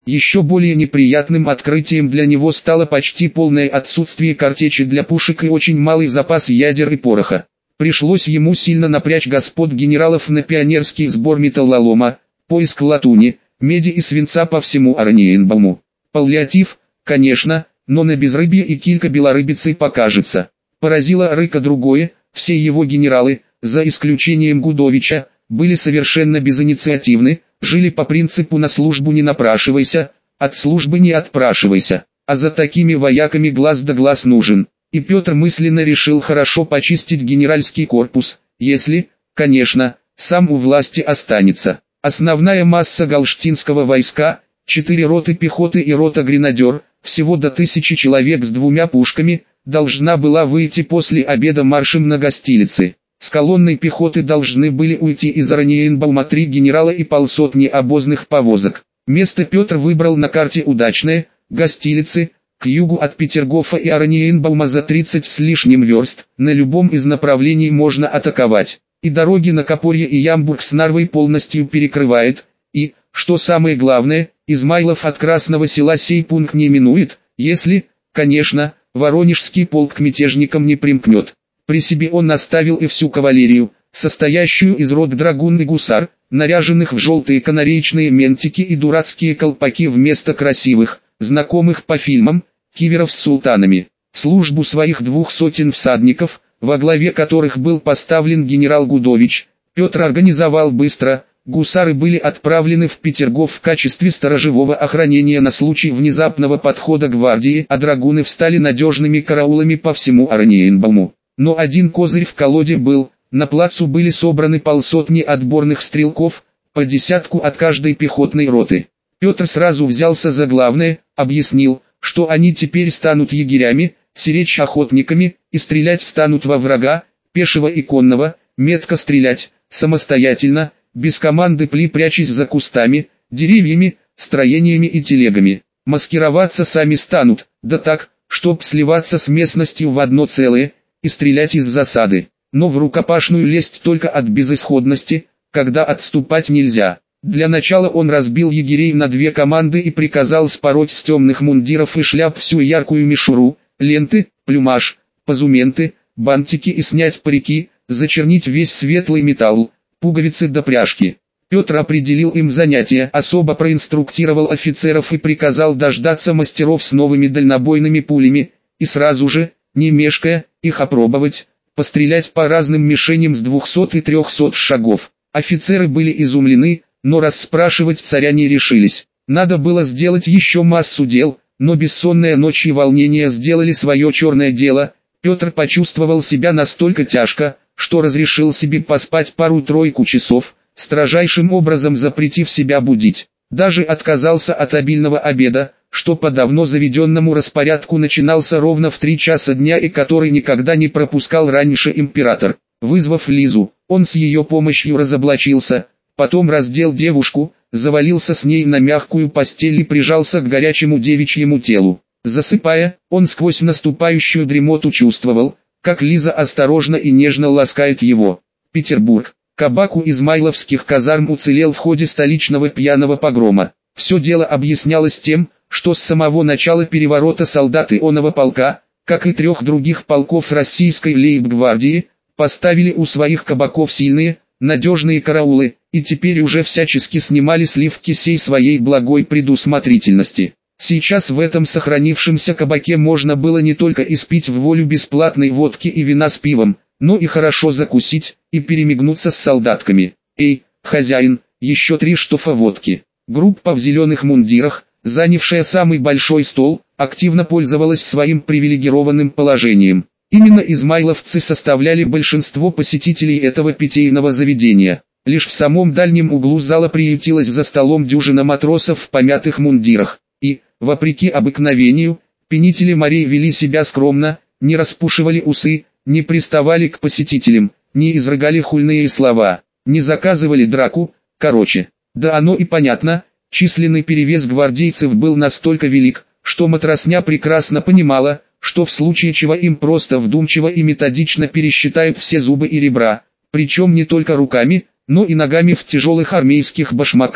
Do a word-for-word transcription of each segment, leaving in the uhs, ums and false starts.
Еще более неприятным открытием для него стало почти полное отсутствие картечи для пушек и очень малый запас ядер и пороха. Пришлось ему сильно напрячь господ генералов на пионерский сбор металлолома, поиск латуни, меди и свинца по всему Орниенбауму. Паллиатив, конечно, но на безрыбье и килька белорыбицы покажется. Поразило Рыка другое, все его генералы, за исключением Гудовича, были совершенно безинициативны, жили по принципу «на службу не напрашивайся, от службы не отпрашивайся», а за такими вояками глаз да глаз нужен. И Петр мысленно решил хорошо почистить генеральский корпус, если, конечно, сам у власти останется. Основная масса галштинского войска, четыре роты пехоты и рота гренадер, всего до тысячи человек с двумя пушками, должна была выйти после обеда маршем на Гостилицы. С колонной пехоты должны были уйти из Орниенбаума три генерала и полсотни обозных повозок. Место Петр выбрал на карте удачное, Гостилицы, к югу от Петергофа и Орниенбаума за тридцать с лишним верст, на любом из направлений можно атаковать. И дороги на Копорье и Ямбург с Нарвой полностью перекрывает, и, что самое главное, Измайлов от Красного Села сей пункт не минует, если, конечно, Воронежский полк к мятежникам не примкнет. При себе он оставил и всю кавалерию, состоящую из рот драгун и гусар, наряженных в желтые канареечные ментики и дурацкие колпаки вместо красивых, знакомых по фильмам, киверов с султанами. Службу своих двух сотен всадников, во главе которых был поставлен генерал Гудович, Петр организовал быстро. Гусары были отправлены в Петергоф в качестве сторожевого охранения на случай внезапного подхода гвардии, а драгуны встали надежными караулами по всему Орниенбауму. Но один козырь в колоде был, на плацу были собраны полсотни отборных стрелков, по десятку от каждой пехотной роты. Петр сразу взялся за главное, объяснил, что они теперь станут егерями, сиречь охотниками, и стрелять станут во врага, пешего и конного, метко стрелять, самостоятельно, без команды пли прячась за кустами, деревьями, строениями и телегами. Маскироваться сами станут, да так, чтоб сливаться с местностью в одно целое, и стрелять из засады. Но в рукопашную лезть только от безысходности, когда отступать нельзя. Для начала он разбил егерей на две команды и приказал спороть с темных мундиров и шляп всю яркую мишуру, ленты, плюмаж, позументы, бантики и снять парики, зачернить весь светлый металл, пуговицы до пряжки. Петр определил им занятия, особо проинструктировал офицеров и приказал дождаться мастеров с новыми дальнобойными пулями, и сразу же, не мешкая, их опробовать, пострелять по разным мишеням с двухсот и трехсот шагов. Офицеры были изумлены, но расспрашивать царя не решились. Надо было сделать еще массу дел, но бессонная ночь и волнение сделали свое черное дело. Петр почувствовал себя настолько тяжко, что разрешил себе поспать пару-тройку часов, строжайшим образом запретив себя будить. Даже отказался от обильного обеда, что по давно заведенному распорядку начинался ровно в три часа дня и который никогда не пропускал раньше император. Вызвав Лизу, он с ее помощью разоблачился, потом раздел девушку, завалился с ней на мягкую постель и прижался к горячему девичьему телу. Засыпая, он сквозь наступающую дремоту чувствовал, как Лиза осторожно и нежно ласкает его. Петербург. Кабак у измайловских казарм уцелел в ходе столичного пьяного погрома. Все дело объяснялось тем, что с самого начала переворота солдаты оного полка, как и трех других полков российской лейб-гвардии, поставили у своих кабаков сильные, надежные караулы, и теперь уже всячески снимали сливки сей своей благой предусмотрительности. Сейчас в этом сохранившемся кабаке можно было не только испить в волю бесплатной водки и вина с пивом, но и хорошо закусить, и перемигнуться с солдатками. «Эй, хозяин, еще три штофа водки». Группа в зеленых мундирах, занявшая самый большой стол, активно пользовалась своим привилегированным положением. Именно измайловцы составляли большинство посетителей этого питейного заведения. Лишь в самом дальнем углу зала приютилась за столом дюжина матросов в помятых мундирах. И, вопреки обыкновению, пенители морей вели себя скромно, не распушивали усы, не приставали к посетителям, не изрыгали хульные слова, не заказывали драку, короче. Да оно и понятно, численный перевес гвардейцев был настолько велик, что матросня прекрасно понимала, что в случае чего им просто вдумчиво и методично пересчитают все зубы и ребра, причем не только руками, но и ногами в тяжелых армейских башмаках.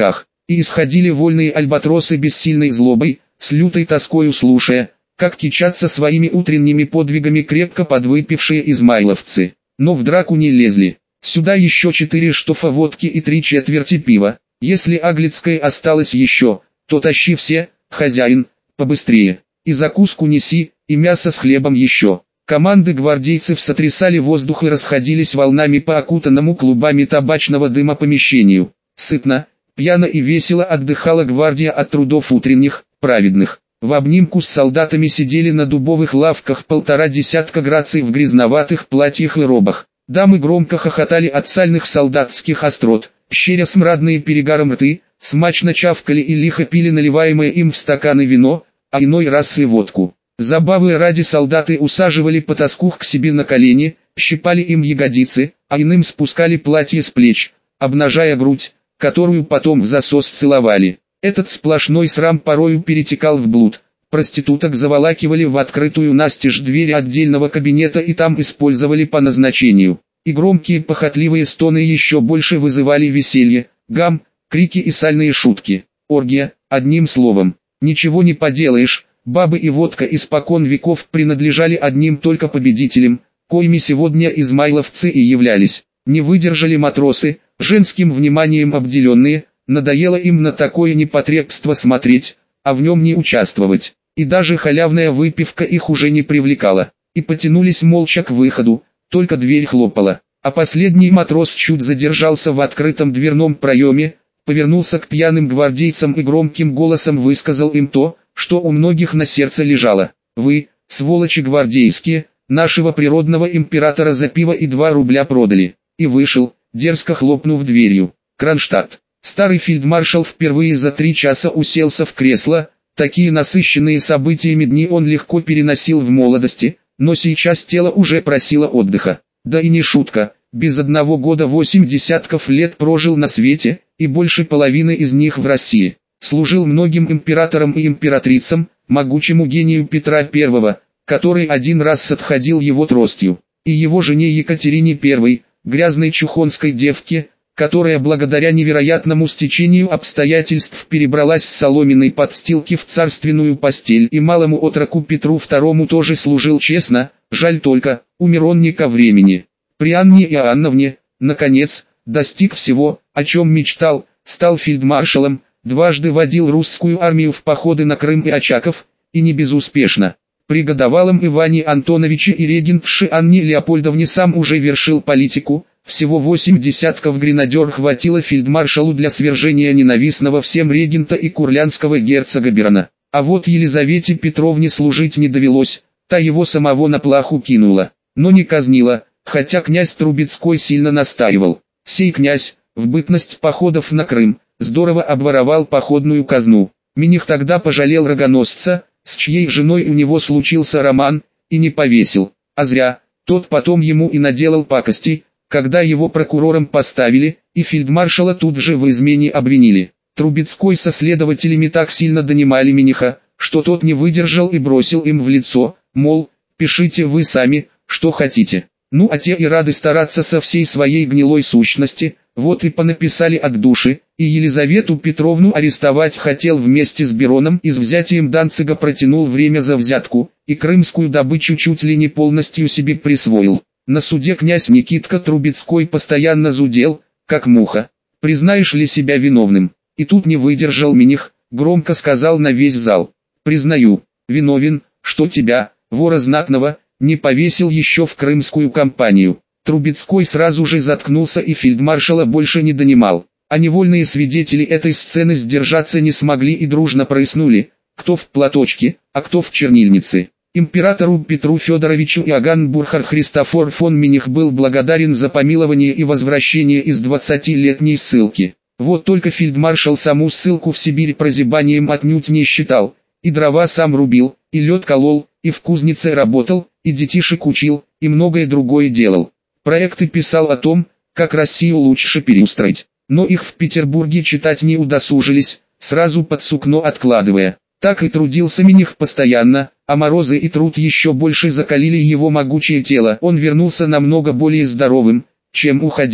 и исходили вольные альбатросы бессильной злобой, с лютой тоскою слушая, как кичатся своими утренними подвигами крепко подвыпившие измайловцы. Но в драку не лезли. Сюда еще четыре штофа водки и три четверти пива. Если Аглицкой осталось еще, то тащи все, хозяин, побыстрее. И закуску неси, и мясо с хлебом еще. Команды гвардейцев сотрясали воздух и расходились волнами по окутанному клубами табачного дыма помещению. Сытно, пьяно и весело отдыхала гвардия от трудов утренних, праведных. В обнимку с солдатами сидели на дубовых лавках полтора десятка граций в грязноватых платьях и робах. Дамы громко хохотали от сальных солдатских острот, щеря смрадные перегаром рты, смачно чавкали и лихо пили наливаемое им в стаканы вино, а иной раз и водку. Забавы ради солдаты усаживали потаскух к себе на колени, щипали им ягодицы, а иным спускали платье с плеч, обнажая грудь, которую потом в засос целовали. Этот сплошной срам порою перетекал в блуд. Проституток заволакивали в открытую настежь двери отдельного кабинета и там использовали по назначению. И громкие похотливые стоны еще больше вызывали веселье, гам, крики и сальные шутки. Оргия, одним словом, ничего не поделаешь, бабы и водка испокон веков принадлежали одним только победителям, коими сегодня измайловцы и являлись. Не выдержали матросы, женским вниманием обделенные, надоело им на такое непотребство смотреть, а в нем не участвовать. И даже халявная выпивка их уже не привлекала. И потянулись молча к выходу, только дверь хлопала. А последний матрос чуть задержался в открытом дверном проеме, повернулся к пьяным гвардейцам и громким голосом высказал им то, что у многих на сердце лежало. «Вы, сволочи гвардейские, нашего природного императора за пиво и два рубля продали». И вышел, дерзко хлопнув дверью. Кронштадт. Старый фельдмаршал впервые за три часа уселся в кресло. Такие насыщенные событиями дни он легко переносил в молодости, но сейчас тело уже просило отдыха. Да и не шутка, без одного года восемь десятков лет прожил на свете, и больше половины из них в России. Служил многим императорам и императрицам, могучему гению Петра Первого, который один раз отходил его тростью, и его жене Екатерине Первой, грязной чухонской девке, которая благодаря невероятному стечению обстоятельств перебралась с соломенной подстилки в царственную постель, и малому отроку Петру Второму тоже служил честно, жаль только, умер он не ко времени. При Анне Иоанновне, наконец, достиг всего, о чем мечтал, стал фельдмаршалом, дважды водил русскую армию в походы на Крым и Очаков, и не безуспешно. При годовалом Иване Антоновиче и регентше Анне Леопольдовне сам уже вершил политику. Всего восемь десятков гренадер хватило фельдмаршалу для свержения ненавистного всем регента и курлянского герцога Берона. А вот Елизавете Петровне служить не довелось, та его самого на плаху кинула, но не казнила, хотя князь Трубецкой сильно настаивал. Сей князь, в бытность походов на Крым, здорово обворовал походную казну. Миних тогда пожалел рогоносца, с чьей женой у него случился роман, и не повесил, а зря, тот потом ему и наделал пакостей. Когда его прокурором поставили, и фельдмаршала тут же в измене обвинили. Трубецкой со следователями так сильно донимали Миниха, что тот не выдержал и бросил им в лицо, мол, пишите вы сами, что хотите. Ну а те и рады стараться со всей своей гнилой сущности, вот и понаписали от души, и Елизавету Петровну арестовать хотел вместе с Бероном и с взятием Данцига протянул время за взятку, и крымскую добычу чуть ли не полностью себе присвоил. На суде князь Никитка Трубецкой постоянно зудел, как муха. «Признаешь ли себя виновным?» И тут не выдержал Миних, громко сказал на весь зал. «Признаю, виновен, что тебя, вора знатного, не повесил еще в крымскую кампанию». Трубецкой сразу же заткнулся и фельдмаршала больше не донимал. А невольные свидетели этой сцены сдержаться не смогли и дружно прыснули, кто в платочке, а кто в чернильнице. Императору Петру Федоровичу Иоганн Бурхард Христофор фон Миних был благодарен за помилование и возвращение из двадцатилетней ссылки. Вот только фельдмаршал саму ссылку в Сибирь прозябанием отнюдь не считал, и дрова сам рубил, и лед колол, и в кузнице работал, и детишек учил, и многое другое делал. Проекты писал о том, как Россию лучше переустроить, но их в Петербурге читать не удосужились, сразу под сукно откладывая. Так и трудился Миних постоянно, а морозы и труд еще больше закалили его могучее тело. Он вернулся намного более здоровым, чем уходил.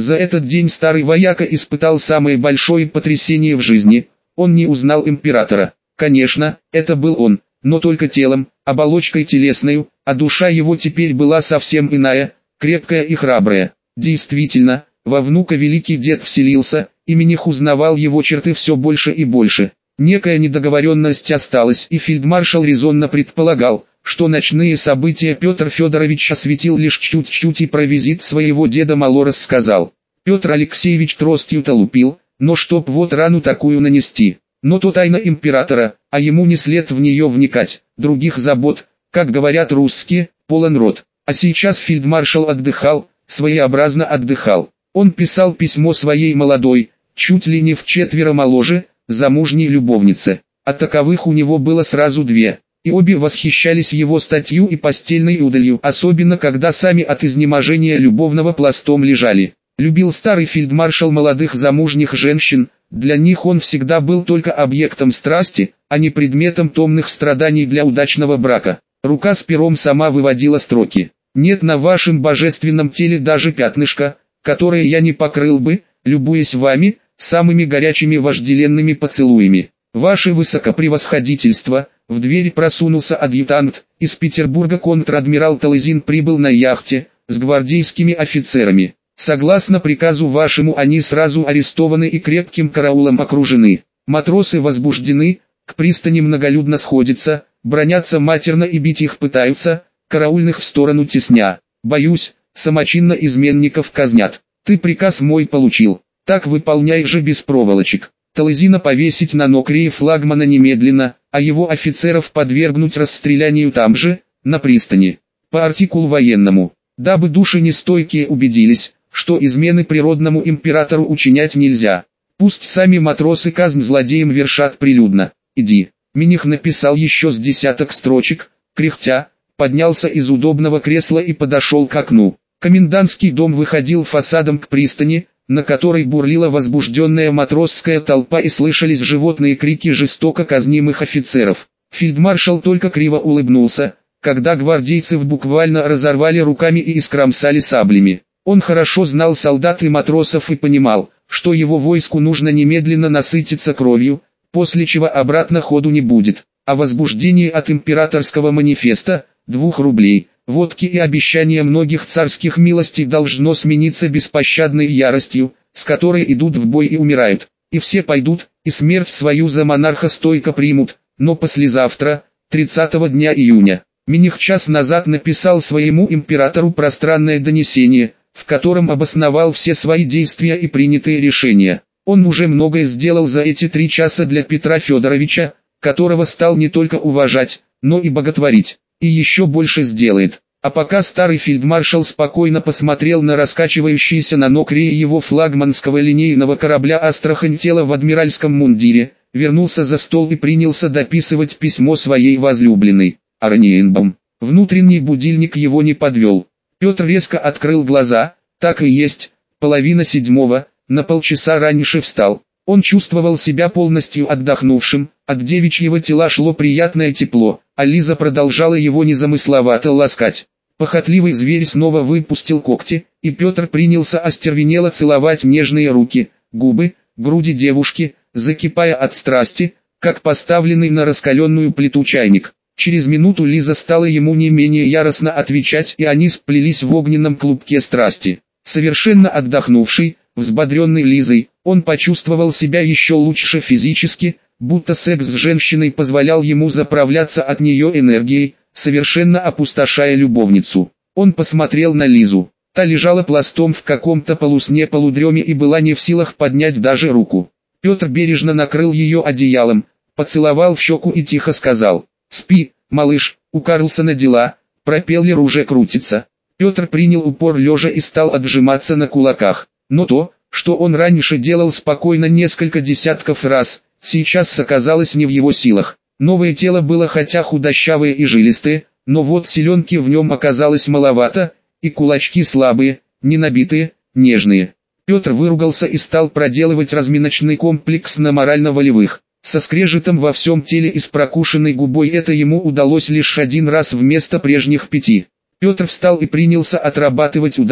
За этот день старый вояка испытал самое большое потрясение в жизни. Он не узнал императора. Конечно, это был он, но только телом, оболочкой телесной, а душа его теперь была совсем иная, крепкая и храбрая. Действительно, во внука великий дед вселился, и Миних узнавал его черты все больше и больше. Некая недоговоренность осталась, и фельдмаршал резонно предполагал, что ночные события Петр Федорович осветил лишь чуть-чуть и про визит своего деда мало рассказал. Петр Алексеевич тростью-то лупил, но чтоб вот рану такую нанести. Но то тайна императора, а ему не след в нее вникать. Других забот, как говорят русские, полон рот. А сейчас фельдмаршал отдыхал, своеобразно отдыхал. Он писал письмо своей молодой, чуть ли не вчетверо моложе, замужней любовнице. А таковых у него было сразу две. И обе восхищались его статью и постельной удалью, особенно когда сами от изнеможения любовного пластом лежали. Любил старый фельдмаршал молодых замужних женщин, для них он всегда был только объектом страсти, а не предметом томных страданий для удачного брака. Рука с пером сама выводила строки. «Нет на вашем божественном теле даже пятнышка, которое я не покрыл бы, любуясь вами, самыми горячими вожделенными поцелуями. Ваше высокопревосходительство». В дверь просунулся адъютант. Из Петербурга контр-адмирал Талызин прибыл на яхте, с гвардейскими офицерами. Согласно приказу вашему они сразу арестованы и крепким караулом окружены. Матросы возбуждены, к пристани многолюдно сходятся, бронятся матерно и бить их пытаются, караульных в сторону тесня. Боюсь, самочинно изменников казнят. Ты приказ мой получил, так выполняй же без проволочек. Талызина повесить на нокрее флагмана немедленно, а его офицеров подвергнуть расстрелянию там же, на пристани. По артикулу военному, дабы души нестойкие убедились, что измены природному императору учинять нельзя. Пусть сами матросы казнь злодеям вершат прилюдно. Иди. Миних написал еще с десяток строчек, кряхтя, поднялся из удобного кресла и подошел к окну. Комендантский дом выходил фасадом к пристани, на которой бурлила возбужденная матросская толпа и слышались животные крики жестоко казнимых офицеров. Фельдмаршал только криво улыбнулся, когда гвардейцев буквально разорвали руками и искромсали саблями. Он хорошо знал солдат и матросов и понимал, что его войску нужно немедленно насытиться кровью, после чего обратно ходу не будет. А возбуждение от императорского манифеста, двух рублей, водки и обещания многих царских милостей должно смениться беспощадной яростью, с которой идут в бой и умирают. И все пойдут, и смерть свою за монарха стойко примут, но послезавтра, тридцатого дня июня, Миних час назад написал своему императору пространное донесение, в котором обосновал все свои действия и принятые решения. Он уже многое сделал за эти три часа для Петра Федоровича, которого стал не только уважать, но и боготворить. И еще больше сделает. А пока старый фельдмаршал спокойно посмотрел на раскачивающийся на нокрее его флагманского линейного корабля «Астрахань» тело в адмиральском мундире, вернулся за стол и принялся дописывать письмо своей возлюбленной, Орниенбаум. Внутренний будильник его не подвел. Петр резко открыл глаза, так и есть, половина седьмого, на полчаса раньше встал. Он чувствовал себя полностью отдохнувшим, от девичьего тела шло приятное тепло, а Лиза продолжала его незамысловато ласкать. Похотливый зверь снова выпустил когти, и Петр принялся остервенело целовать нежные руки, губы, груди девушки, закипая от страсти, как поставленный на раскаленную плиту чайник. Через минуту Лиза стала ему не менее яростно отвечать, и они сплелись в огненном клубке страсти. Совершенно отдохнувший, взбодренный Лизой, он почувствовал себя еще лучше физически, будто секс с женщиной позволял ему заправляться от нее энергией, совершенно опустошая любовницу. Он посмотрел на Лизу. Та лежала пластом в каком-то полусне-полудреме и была не в силах поднять даже руку. Петр бережно накрыл ее одеялом, поцеловал в щеку и тихо сказал: «Спи, малыш, у Карлсона дела, пропеллер уже крутится». Петр принял упор лежа и стал отжиматься на кулаках. Но то, что он раньше делал спокойно несколько десятков раз, сейчас оказалось не в его силах. Новое тело было хотя худощавое и жилистое, но вот силенки в нем оказалось маловато, и кулачки слабые, не набитые, нежные. Петр выругался и стал проделывать разминочный комплекс на морально-волевых. Со скрежетом во всем теле и с прокушенной губой это ему удалось лишь один раз вместо прежних пяти. Петр встал и принялся отрабатывать удары,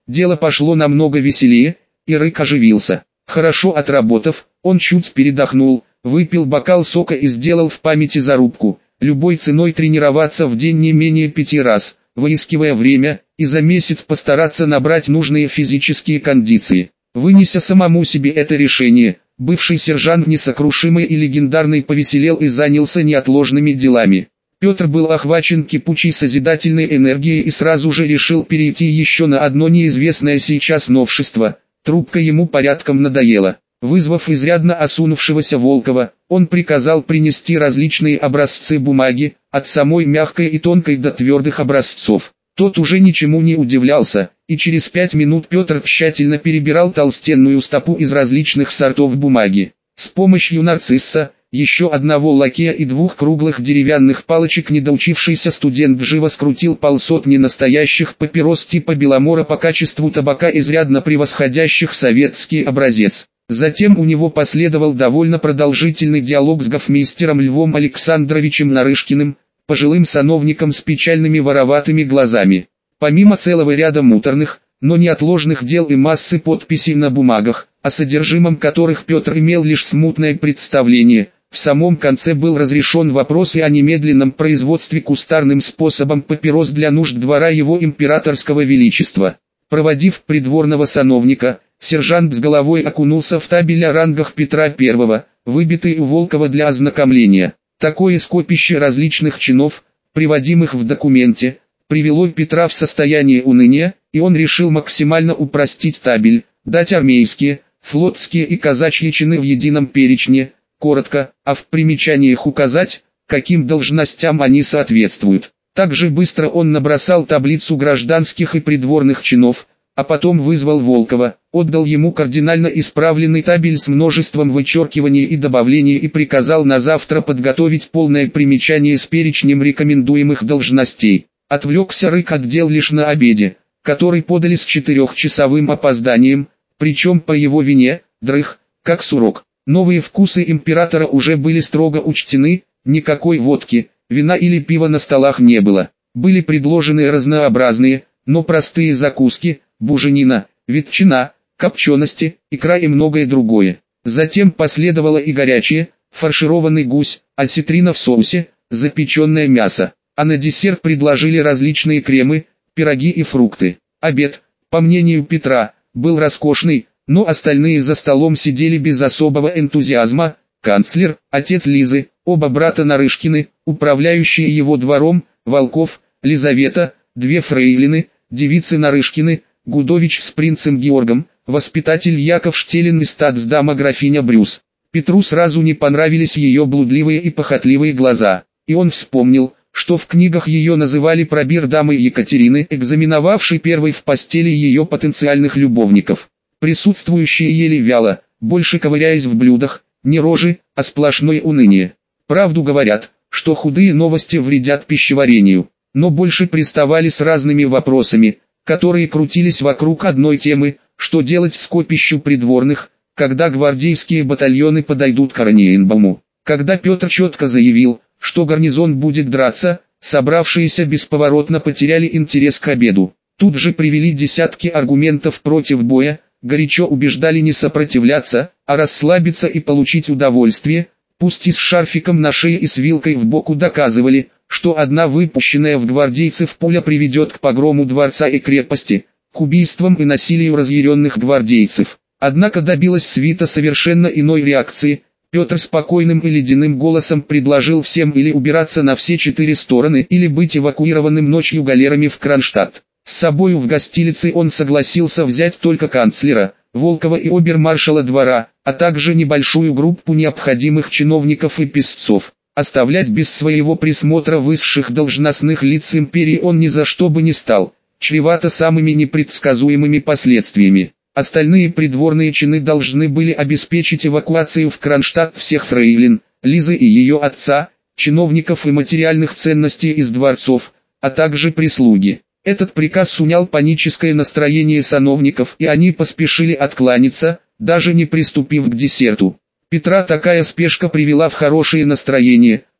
Дело пошло намного веселее, и Рык оживился. Хорошо отработав, он чуть передохнул, выпил бокал сока и сделал в памяти зарубку: любой ценой тренироваться в день не менее пяти раз, выискивая время, и за месяц постараться набрать нужные физические кондиции. Вынеся самому себе это решение, бывший сержант несокрушимый и легендарный повеселел и занялся неотложными делами. Петр был охвачен кипучей созидательной энергией и сразу же решил перейти еще на одно неизвестное сейчас новшество. Трубка ему порядком надоела. Вызвав изрядно осунувшегося Волкова, он приказал принести различные образцы бумаги, от самой мягкой и тонкой до твердых образцов. Тот уже ничему не удивлялся, и через пять минут Петр тщательно перебирал толстенную стопу из различных сортов бумаги. С помощью нарцисса, еще одного лакея и двух круглых деревянных палочек недоучившийся студент живо скрутил полсотни настоящих папирос типа Беломора по качеству табака, изрядно превосходящих советский образец. Затем у него последовал довольно продолжительный диалог с гофмейстером Львом Александровичем Нарышкиным, пожилым сановником с печальными вороватыми глазами. Помимо целого ряда муторных, но неотложных дел и массы подписей на бумагах, о содержимом которых Петр имел лишь смутное представление, в самом конце был разрешен вопрос и о немедленном производстве кустарным способом папирос для нужд двора его императорского величества. Проводив придворного сановника, сержант с головой окунулся в табель о рангах Петра Первого, выбитый у Волкова для ознакомления. Такое скопище различных чинов, приводимых в документе, привело Петра в состояние уныния, и он решил максимально упростить табель, дать армейские, флотские и казачьи чины в едином перечне, коротко, а в примечаниях указать, каким должностям они соответствуют. Также быстро он набросал таблицу гражданских и придворных чинов, а потом вызвал Волкова, отдал ему кардинально исправленный табель с множеством вычеркиваний и добавлений и приказал на завтра подготовить полное примечание с перечнем рекомендуемых должностей. Отвлекся Рык от дел лишь на обеде, который подали с четырехчасовым опозданием, причем по его вине, дрых, как сурок. Новые вкусы императора уже были строго учтены, никакой водки, вина или пива на столах не было. Были предложены разнообразные, но простые закуски, буженина, ветчина, копчености, икра и многое другое. Затем последовало и горячее, фаршированный гусь, осетрина в соусе, запеченное мясо. А на десерт предложили различные кремы, пироги и фрукты. Обед, по мнению Петра, был роскошный, но остальные за столом сидели без особого энтузиазма. Канцлер, отец Лизы, оба брата Нарышкины, управляющие его двором, Волков, Лизавета, две фрейлины, девицы Нарышкины, Гудович с принцем Георгом, воспитатель Яков Штелин и статсдама графиня Брюс. Петру сразу не понравились ее блудливые и похотливые глаза, и он вспомнил, что в книгах ее называли пробир дамы Екатерины, экзаменовавшей первой в постели ее потенциальных любовников. Присутствующие ели вяло, больше ковыряясь в блюдах, не рожи, а сплошное уныние. Правду говорят, что худые новости вредят пищеварению, но больше приставали с разными вопросами, которые крутились вокруг одной темы: что делать скопищу придворных, когда гвардейские батальоны подойдут к Ораниенбауму. Когда Петр четко заявил, что гарнизон будет драться, собравшиеся бесповоротно потеряли интерес к обеду. Тут же привели десятки аргументов против боя, горячо убеждали не сопротивляться, а расслабиться и получить удовольствие, пусть и с шарфиком на шее и с вилкой в боку доказывали, что одна выпущенная в гвардейцев пуля приведет к погрому дворца и крепости, к убийствам и насилию разъяренных гвардейцев. Однако добилась свита совершенно иной реакции. Петр спокойным и ледяным голосом предложил всем или убираться на все четыре стороны, или быть эвакуированным ночью галерами в Кронштадт. С собою в гостилице он согласился взять только канцлера, Волкова и обер-маршала двора, а также небольшую группу необходимых чиновников и писцов. Оставлять без своего присмотра высших должностных лиц империи он ни за что бы не стал, чревато самыми непредсказуемыми последствиями. Остальные придворные чины должны были обеспечить эвакуацию в Кронштадт всех фрейлин, Лизы и ее отца, чиновников и материальных ценностей из дворцов, а также прислуги. Этот приказ унял паническое настроение сановников, и они поспешили откланяться, даже не приступив к десерту. Петра такая спешка привела в хорошее настроение,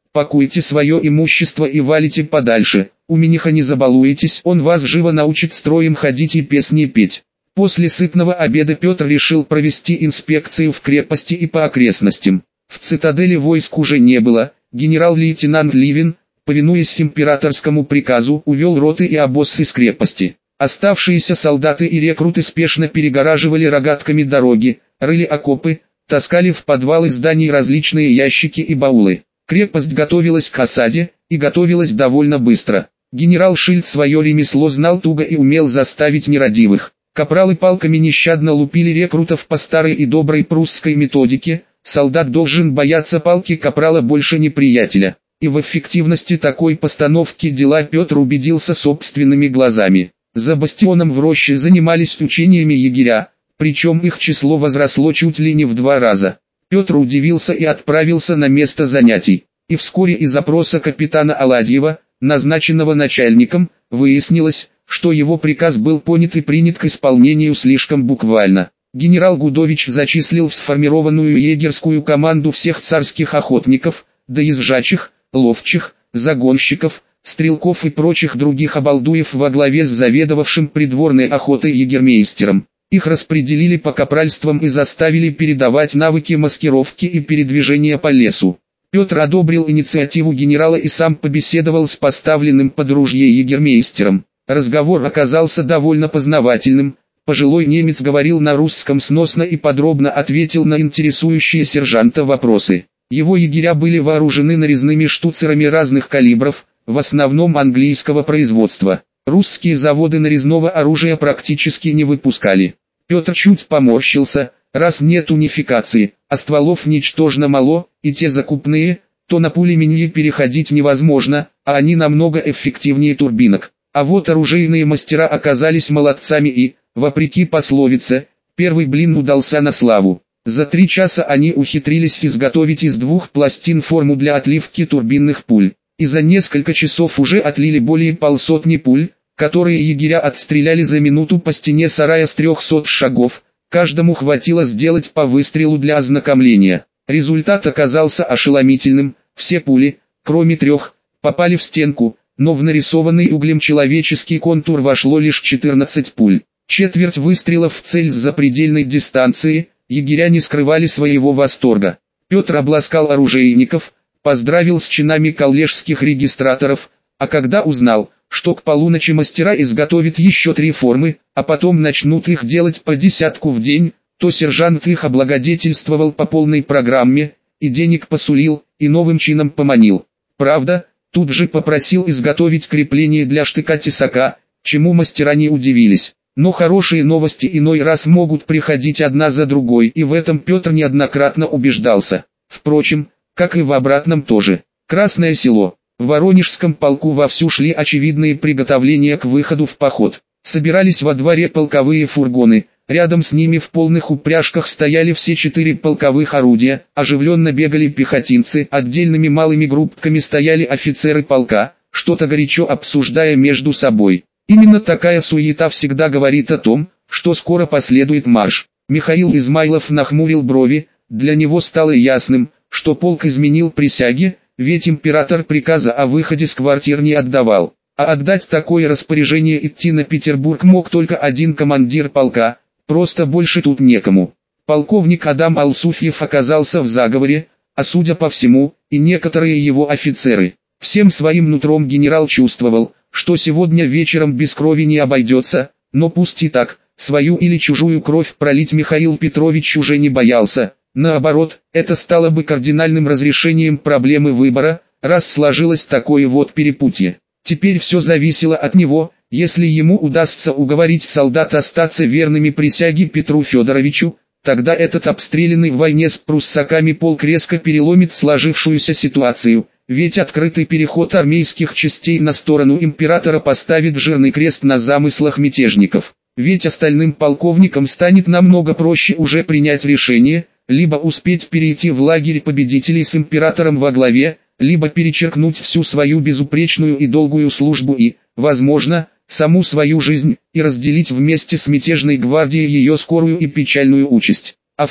Пакуйте свое имущество и валите подальше, у мениха не забалуетесь, он вас живо научит строем ходить и песни петь. После сытного обеда Петр решил провести инспекцию в крепости и по окрестностям. В цитадели войск уже не было, генерал-лейтенант Ливин, повинуясь императорскому приказу, увел роты и обоз из крепости. Оставшиеся солдаты и рекруты спешно перегораживали рогатками дороги, рыли окопы, таскали в подвалы зданий различные ящики и баулы. Крепость готовилась к осаде, и готовилась довольно быстро. Генерал Шильд свое ремесло знал туго и умел заставить нерадивых. Капралы палками нещадно лупили рекрутов по старой и доброй прусской методике: солдат должен бояться палки капрала больше неприятеля. И в эффективности такой постановки дела Петр убедился собственными глазами. За бастионом в роще занимались учениями егеря, причем их число возросло чуть ли не в два раза. Петр удивился и отправился на место занятий. И вскоре из опроса капитана Аладьева, назначенного начальником, выяснилось, что его приказ был понят и принят к исполнению слишком буквально. Генерал Гудович зачислил в сформированную егерскую команду всех царских охотников, доезжачих, ловчих, загонщиков, стрелков и прочих других обалдуев во главе с заведовавшим придворной охотой егермейстером. Их распределили по капральствам и заставили передавать навыки маскировки и передвижения по лесу. Петр одобрил инициативу генерала и сам побеседовал с поставленным под ружье егермейстером. Разговор оказался довольно познавательным. Пожилой немец говорил на русском сносно и подробно ответил на интересующие сержанта вопросы. Его егеря были вооружены нарезными штуцерами разных калибров, в основном английского производства. Русские заводы нарезного оружия практически не выпускали. Петр чуть поморщился: раз нет унификации, а стволов ничтожно мало, и те закупные, то на пулеметы переходить невозможно, а они намного эффективнее турбинок. А вот оружейные мастера оказались молодцами и, вопреки пословице, первый блин удался на славу. За три часа они ухитрились изготовить из двух пластин форму для отливки турбинных пуль. И за несколько часов уже отлили более полсотни пуль, которые егеря отстреляли за минуту по стене сарая с трехсот шагов. Каждому хватило сделать по выстрелу для ознакомления. Результат оказался ошеломительным: все пули, кроме трех, попали в стенку, но в нарисованный углем человеческий контур вошло лишь четырнадцать пуль. Четверть выстрелов в цель с запредельной дистанции. Егеря не скрывали своего восторга. Петр обласкал оружейников, поздравил с чинами коллежских регистраторов, а когда узнал, что к полуночи мастера изготовят еще три формы, а потом начнут их делать по десятку в день, то сержант их облагодетельствовал по полной программе, и денег посулил, и новым чином поманил. Правда, тут же попросил изготовить крепление для штыка-тесака, чему мастера не удивились. Но хорошие новости иной раз могут приходить одна за другой, и в этом Петр неоднократно убеждался. Впрочем, как и в обратном тоже. Красное Село. В Воронежском полку вовсю шли очевидные приготовления к выходу в поход. Собирались во дворе полковые фургоны, рядом с ними в полных упряжках стояли все четыре полковых орудия, оживленно бегали пехотинцы, отдельными малыми группками стояли офицеры полка, что-то горячо обсуждая между собой. Именно такая суета всегда говорит о том, что скоро последует марш. Михаил Измайлов нахмурил брови, для него стало ясным, что полк изменил присяги, ведь император приказа о выходе с квартир не отдавал. А отдать такое распоряжение идти на Петербург мог только один командир полка, просто больше тут некому. Полковник Адам Алсуфьев оказался в заговоре, а судя по всему, и некоторые его офицеры. Всем своим нутром генерал чувствовал, что сегодня вечером без крови не обойдется, но пусть и так, свою или чужую кровь пролить Михаил Петрович уже не боялся. Наоборот, это стало бы кардинальным разрешением проблемы выбора, раз сложилось такое вот перепутье. Теперь все зависело от него. Если ему удастся уговорить солдат остаться верными присяге Петру Федоровичу, тогда этот обстрелянный в войне с пруссаками полк резко переломит сложившуюся ситуацию. Ведь открытый переход армейских частей на сторону императора поставит жирный крест на замыслах мятежников. Ведь остальным полковникам станет намного проще уже принять решение, либо успеть перейти в лагерь победителей с императором во главе, либо перечеркнуть всю свою безупречную и долгую службу и, возможно, саму свою жизнь, и разделить вместе с мятежной гвардией ее скорую и печальную участь. А в том,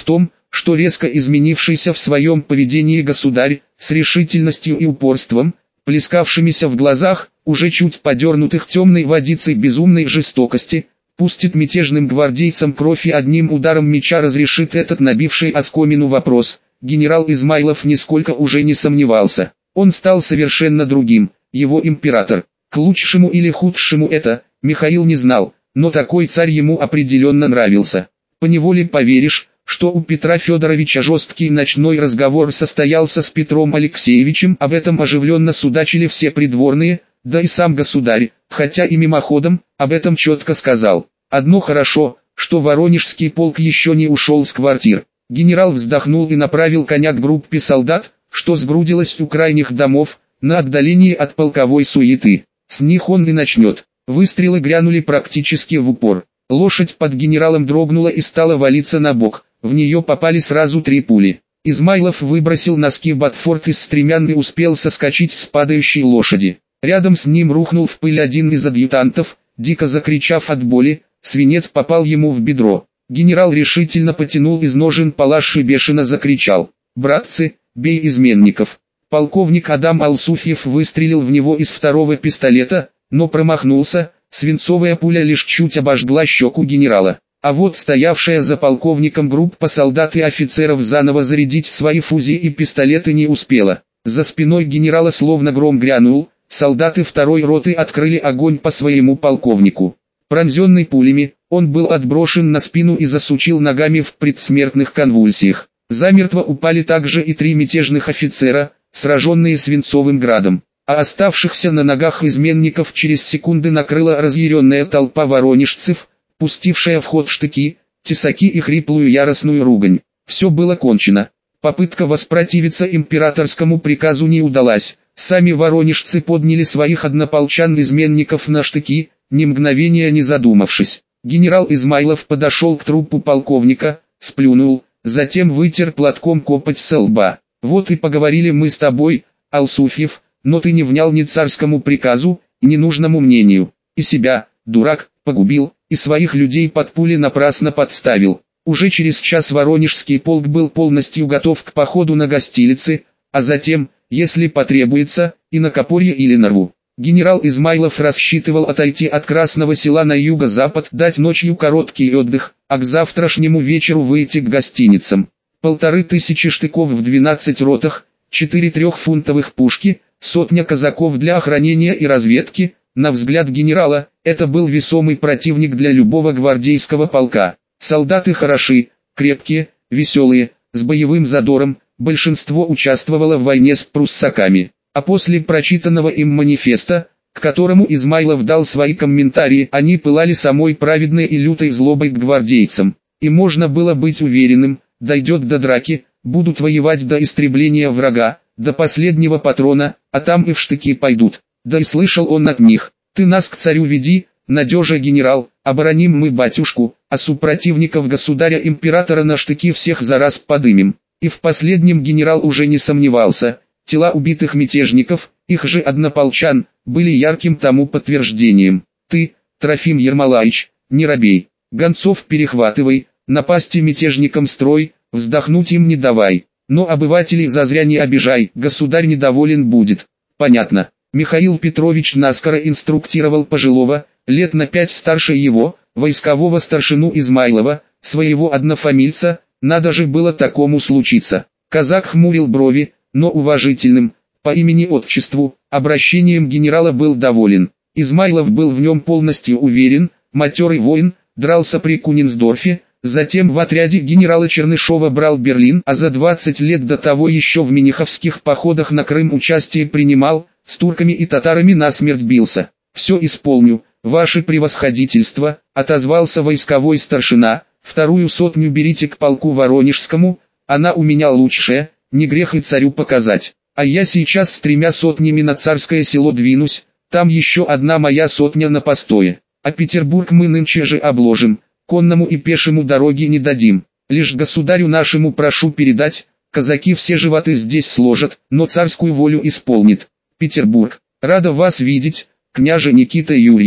что резко изменившийся в своем поведении государь, с решительностью и упорством, плескавшимися в глазах, уже чуть подернутых темной водицей безумной жестокости, пустит мятежным гвардейцам кровь и одним ударом меча разрешит этот набивший оскомину вопрос. Генерал Измайлов нисколько уже не сомневался. Он стал совершенно другим, его император. К лучшему или худшему это, Михаил не знал, но такой царь ему определенно нравился. Поневоле поверишь, что у Петра Федоровича жесткий ночной разговор состоялся с Петром Алексеевичем, об этом оживленно судачили все придворные, да и сам государь, хотя и мимоходом, об этом четко сказал. Одно хорошо, что Воронежский полк еще не ушел с квартир. Генерал вздохнул и направил коня к группе солдат, что сгрудилась у крайних домов, на отдалении от полковой суеты. С них он и начнет. Выстрелы грянули практически в упор. Лошадь под генералом дрогнула и стала валиться на бок. В нее попали сразу три пули. Измайлов выбросил носки ботфорт из стремян и успел соскочить с падающей лошади. Рядом с ним рухнул в пыль один из адъютантов, дико закричав от боли, свинец попал ему в бедро. Генерал решительно потянул из ножен палаш и бешено закричал: «Братцы, бей изменников!» Полковник Адам Алсуфьев выстрелил в него из второго пистолета, но промахнулся, свинцовая пуля лишь чуть обожгла щеку генерала. А вот стоявшая за полковником группа солдат и офицеров заново зарядить свои фузи и пистолеты не успела. За спиной генерала словно гром грянул, солдаты второй роты открыли огонь по своему полковнику. Пронзенный пулями, он был отброшен на спину и засучил ногами в предсмертных конвульсиях. Замертво упали также и три мятежных офицера, сраженные свинцовым градом. А оставшихся на ногах изменников через секунды накрыла разъяренная толпа воронежцев, пустившая в ход штыки, тесаки и хриплую яростную ругань. Все было кончено. Попытка воспротивиться императорскому приказу не удалась. Сами воронежцы подняли своих однополчан-изменников на штыки, ни мгновения не задумавшись. Генерал Измайлов подошел к трупу полковника, сплюнул, затем вытер платком копоть со лба. «Вот и поговорили мы с тобой, Алсуфьев, но ты не внял ни царскому приказу, ни нужному мнению. И себя, дурак, погубил, и своих людей под пули напрасно подставил». Уже через час Воронежский полк был полностью готов к походу на Гостилицы, а затем, если потребуется, и на Копорье или Нарву. Генерал Измайлов рассчитывал отойти от Красного Села на юго-запад, дать ночью короткий отдых, а к завтрашнему вечеру выйти к гостиницам. Полторы тысячи штыков в двенадцати ротах, четыре трехфунтовых пушки, сотня казаков для охранения и разведки. На взгляд генерала, это был весомый противник для любого гвардейского полка. Солдаты хороши, крепкие, веселые, с боевым задором, большинство участвовало в войне с пруссаками. А после прочитанного им манифеста, к которому Измайлов дал свои комментарии, они пылали самой праведной и лютой злобой к гвардейцам. И можно было быть уверенным, дойдет до драки, будут воевать до истребления врага, до последнего патрона, а там и в штыки пойдут. Да и слышал он от них: «Ты нас к царю веди, надежа генерал, обороним мы батюшку, а супротивников государя-императора на штыки всех за раз подымем». И в последнем генерал уже не сомневался. Тела убитых мятежников, их же однополчан, были ярким тому подтверждением. «Ты, Трофим Ермолаич, не робей, гонцов перехватывай, напасти мятежникам строй, вздохнуть им не давай, но обывателей зазря не обижай, государь недоволен будет». Понятно. Михаил Петрович наскоро инструктировал пожилого, лет на пять старше его, войскового старшину Измайлова, своего однофамильца. Надо же было такому случиться. Казак хмурил брови, но уважительным, по имени-отчеству, обращением генерала был доволен. Измайлов был в нем полностью уверен. Матерый воин, дрался при Кунинсдорфе, затем в отряде генерала Чернышова брал Берлин, а за двадцать лет до того еще в миниховских походах на Крым участие принимал, с турками и татарами насмерть бился. «Все исполню, ваше превосходительство», — отозвался войсковой старшина. «Вторую сотню берите к полку Воронежскому, она у меня лучшая, не грех и царю показать. А я сейчас с тремя сотнями на Царское Село двинусь, там еще одна моя сотня на постое. А Петербург мы нынче же обложим, конному и пешему дороги не дадим. Лишь государю нашему прошу передать, казаки все животы здесь сложат, но царскую волю исполнит. Петербург, рада вас видеть, княже Никита Юрьевич».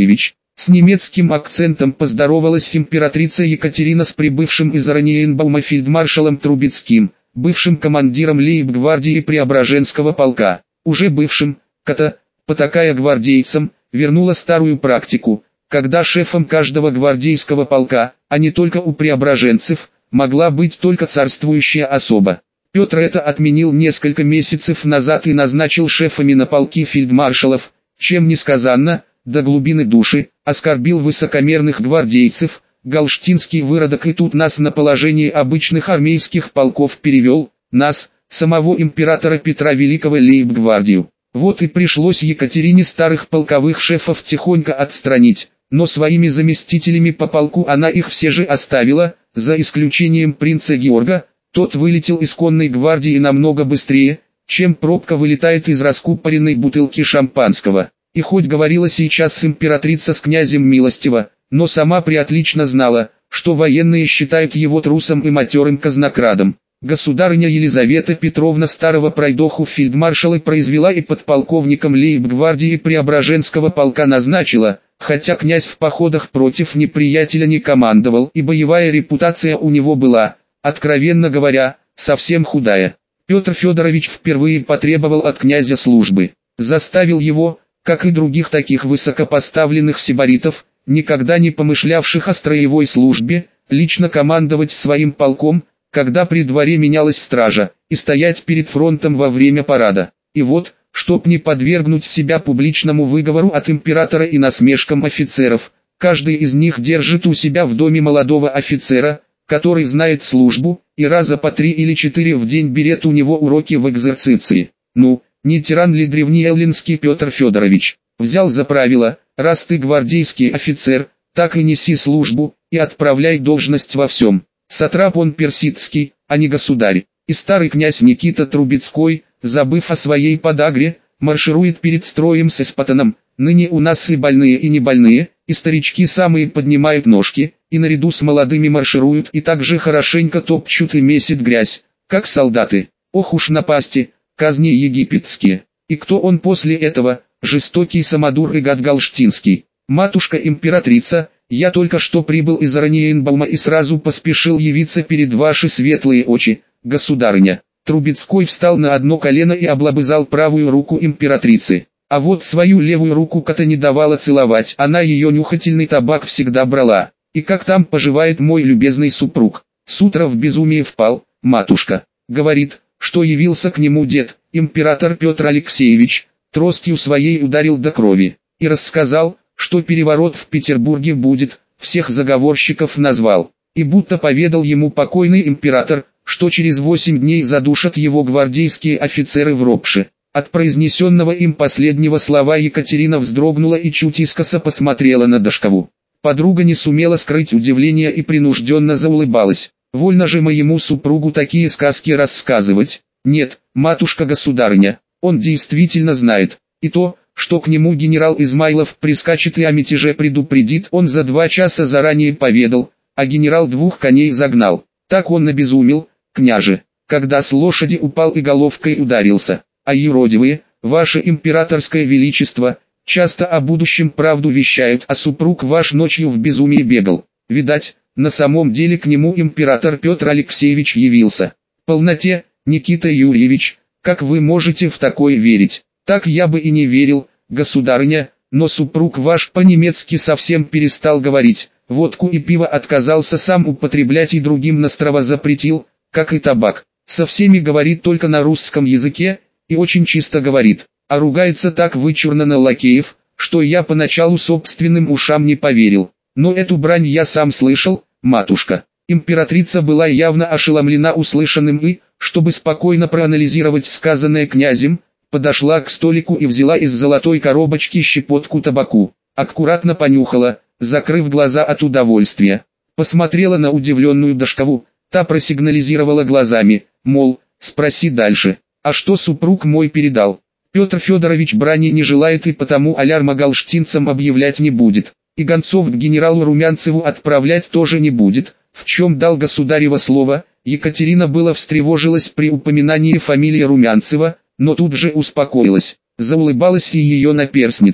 С немецким акцентом поздоровалась императрица Екатерина с прибывшим из Ораниенбаума фельдмаршалом Трубецким, бывшим командиром лейб-гвардии Преображенского полка, уже бывшим, кота, потакая гвардейцам, вернула старую практику, когда шефом каждого гвардейского полка, а не только у преображенцев, могла быть только царствующая особа. Петр это отменил несколько месяцев назад и назначил шефами на полки фельдмаршалов, чем несказанно, до глубины души, оскорбил высокомерных гвардейцев. Галштинский выродок и тут нас на положение обычных армейских полков перевел, нас, самого императора Петра Великого лейб-гвардию. Вот и пришлось Екатерине старых полковых шефов тихонько отстранить, но своими заместителями по полку она их все же оставила, за исключением принца Георга. Тот вылетел из конной гвардии намного быстрее, чем пробка вылетает из раскупоренной бутылки шампанского. И хоть говорила сейчас императрица с князем милостиво, но сама преотлично знала, что военные считают его трусом и матерым казнокрадом. Государыня Елизавета Петровна старого пройдоху фельдмаршала произвела и подполковником лейб-гвардии Преображенского полка назначила, хотя князь в походах против неприятеля не командовал и боевая репутация у него была, откровенно говоря, совсем худая. Петр Федорович впервые потребовал от князя службы, заставил его, как и других таких высокопоставленных сибаритов, никогда не помышлявших о строевой службе, лично командовать своим полком, когда при дворе менялась стража, и стоять перед фронтом во время парада. И вот, чтоб не подвергнуть себя публичному выговору от императора и насмешкам офицеров, каждый из них держит у себя в доме молодого офицера, который знает службу, и раза по три или четыре в день берет у него уроки в экзерциции. Ну, не тиран ли древнеэллинский Петр Федорович? Взял за правило, раз ты гвардейский офицер, так и неси службу, и отправляй должность во всем. Сатрап он персидский, а не государь. И старый князь Никита Трубецкой, забыв о своей подагре, марширует перед строем с эспатоном. Ныне у нас и больные, и не больные, и старички самые поднимают ножки, и наряду с молодыми маршируют и также хорошенько топчут и месят грязь, как солдаты. Ох уж напасти, казни египетские. И кто он после этого? Жестокий самодур и гад галштинский. Матушка-императрица, я только что прибыл из Ораниенбаума и сразу поспешил явиться перед ваши светлые очи, государыня. Трубецкой встал на одно колено и облобызал правую руку императрицы. А вот свою левую руку кота не давала целовать, она ее нюхательный табак всегда брала. И как там поживает мой любезный супруг? С утра в безумие впал, матушка. Говорит, что явился к нему дед, император Петр Алексеевич, тростью своей ударил до крови, и рассказал, что переворот в Петербурге будет, всех заговорщиков назвал, и будто поведал ему покойный император, что через восемь дней задушат его гвардейские офицеры в Ропше. От произнесенного им последнего слова Екатерина вздрогнула и чуть искоса посмотрела на Дашкову. Подруга не сумела скрыть удивление и принужденно заулыбалась. «Вольно же моему супругу такие сказки рассказывать? Нет, матушка-государыня, он действительно знает. И то, что к нему генерал Измайлов прискачет и о мятеже предупредит, он за два часа заранее поведал, а генерал двух коней загнал. Так он набезумел, княже, когда с лошади упал и головкой ударился. А юродивые, ваше императорское величество, часто о будущем правду вещают, а супруг ваш ночью в безумии бегал. Видать, на самом деле к нему император Петр Алексеевич явился. В полноте, Никита Юрьевич, как вы можете в такое верить? Так я бы и не верил, государыня, но супруг ваш по-немецки совсем перестал говорить, водку и пиво отказался сам употреблять и другим настрого запретил, как и табак. Со всеми говорит только на русском языке, и очень чисто говорит, а ругается так вычурно на лакеев, что я поначалу собственным ушам не поверил. Но эту брань я сам слышал, матушка. Императрица была явно ошеломлена услышанным и, чтобы спокойно проанализировать сказанное князем, подошла к столику и взяла из золотой коробочки щепотку табаку. Аккуратно понюхала, закрыв глаза от удовольствия. Посмотрела на удивленную Дашкову, та просигнализировала глазами, мол, спроси дальше. А что супруг мой передал? Петр Федорович брани не желает и потому алярма галштинцам объявлять не будет. И гонцов к генералу Румянцеву отправлять тоже не будет, в чем дал государево слово. Екатерина было встревожилась при упоминании фамилии Румянцева, но тут же успокоилась. Заулыбалась и ее наперсница.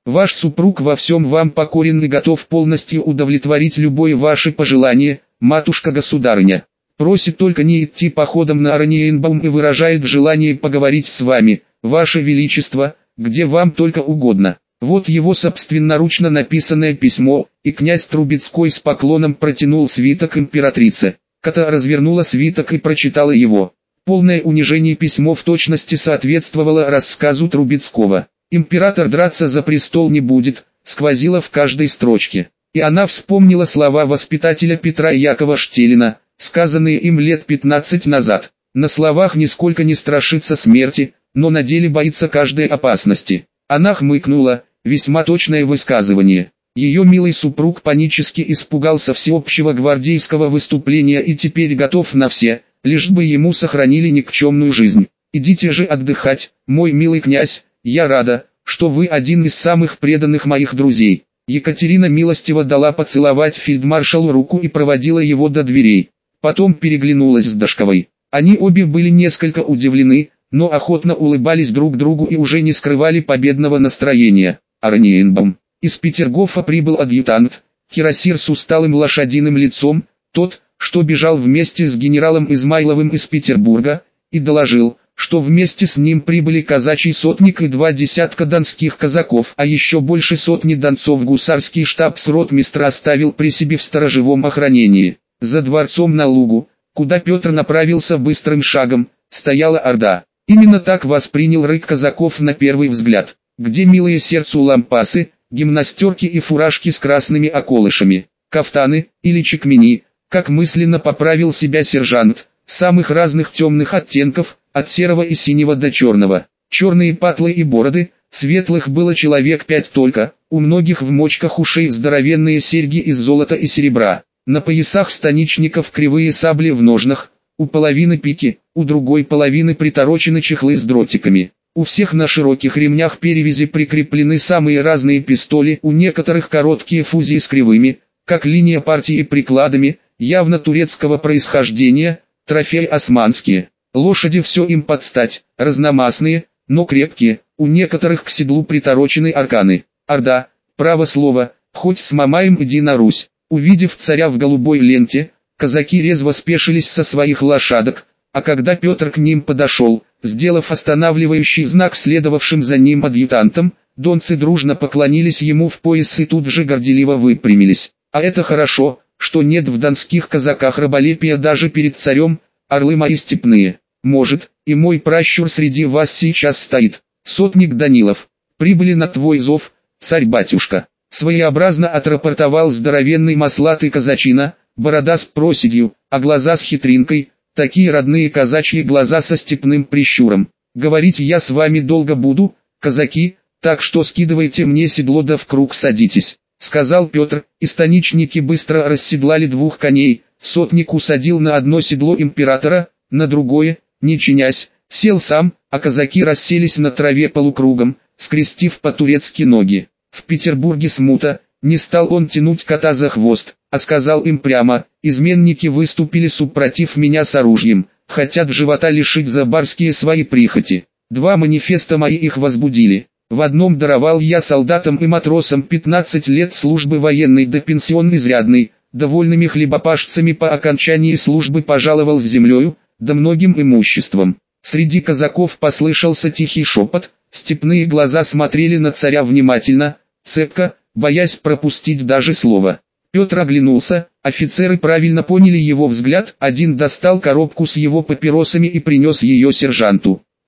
Ваш супруг во всем вам покорен и готов полностью удовлетворить любое ваше пожелание, матушка-государыня. Просит только не идти походом на Орниенбаум и выражает желание поговорить с вами, ваше величество, где вам только угодно». Вот его собственноручно написанное письмо, и князь Трубецкой с поклоном протянул свиток императрице. Ката развернула свиток и прочитала его. Полное унижение письмо в точности соответствовало рассказу Трубецкого. «Император драться за престол не будет», сквозило в каждой строчке. И она вспомнила слова воспитателя Петра Якова Штелина, сказанные им лет пятнадцать назад. На словах нисколько не страшится смерти, но на деле боится каждой опасности. Она хмыкнула, весьма точное высказывание. Ее милый супруг панически испугался всеобщего гвардейского выступления и теперь готов на все, лишь бы ему сохранили никчемную жизнь. «Идите же отдыхать, мой милый князь, я рада, что вы один из самых преданных моих друзей». Екатерина милостиво дала поцеловать фельдмаршалу руку и проводила его до дверей. Потом переглянулась с Дашковой. Они обе были несколько удивлены, но охотно улыбались друг другу и уже не скрывали победного настроения. Орниенбаум. Из Петергофа прибыл адъютант, кирасир с усталым лошадиным лицом, тот, что бежал вместе с генералом Измайловым из Петербурга, и доложил, что вместе с ним прибыли казачий сотник и два десятка донских казаков, а еще больше сотни донцов гусарский штабс-ротмистр оставил при себе в сторожевом охранении. За дворцом на лугу, куда Петр направился быстрым шагом, стояла орда. Именно так воспринял рык казаков на первый взгляд, где милые сердцу лампасы, гимнастерки и фуражки с красными околышами, кафтаны или чекмени, как мысленно поправил себя сержант, самых разных темных оттенков, от серого и синего до черного, черные патлы и бороды, светлых было человек пять только, у многих в мочках ушей здоровенные серьги из золота и серебра, на поясах станичников кривые сабли в ножнах, у половины пики, у другой половины приторочены чехлы с дротиками. У всех на широких ремнях перевязи прикреплены самые разные пистоли, у некоторых короткие фузии с кривыми, как линия партии прикладами, явно турецкого происхождения, трофеи османские. Лошади все им под стать, разномастные, но крепкие, у некоторых к седлу приторочены арканы. Орда, право слово, хоть с Мамаем иди на Русь. Увидев царя в голубой ленте, казаки резво спешились со своих лошадок, а когда Петр к ним подошел, сделав останавливающий знак следовавшим за ним адъютантам, донцы дружно поклонились ему в пояс и тут же горделиво выпрямились. А это хорошо, что нет в донских казаках раболепия даже перед царем, орлы мои степные. Может, и мой пращур среди вас сейчас стоит. Сотник Данилов, прибыли на твой зов, царь-батюшка. Своеобразно отрапортовал здоровенный маслатый казачина, борода с проседью, а глаза с хитринкой, такие родные казачьи глаза со степным прищуром. Говорить я с вами долго буду, казаки, так что скидывайте мне седло да в круг садитесь, сказал Петр, и станичники быстро расседлали двух коней, сотник усадил на одно седло императора, на другое, не чинясь, сел сам, а казаки расселись на траве полукругом, скрестив по-турецки ноги. В Петербурге смута, не стал он тянуть кота за хвост, а сказал им прямо: изменники выступили супротив меня с оружием, хотят живота лишить за барские свои прихоти. Два манифеста мои их возбудили. В одном даровал я солдатам и матросам пятнадцать лет службы военной до пенсион изрядный, довольными хлебопашцами по окончании службы пожаловал с землею, да многим имуществом. Среди казаков послышался тихий шепот, степные глаза смотрели на царя внимательно, цепко, боясь пропустить даже слово. Петр оглянулся, офицеры правильно поняли его взгляд, один достал коробку с его папиросами и принес ее сержанту.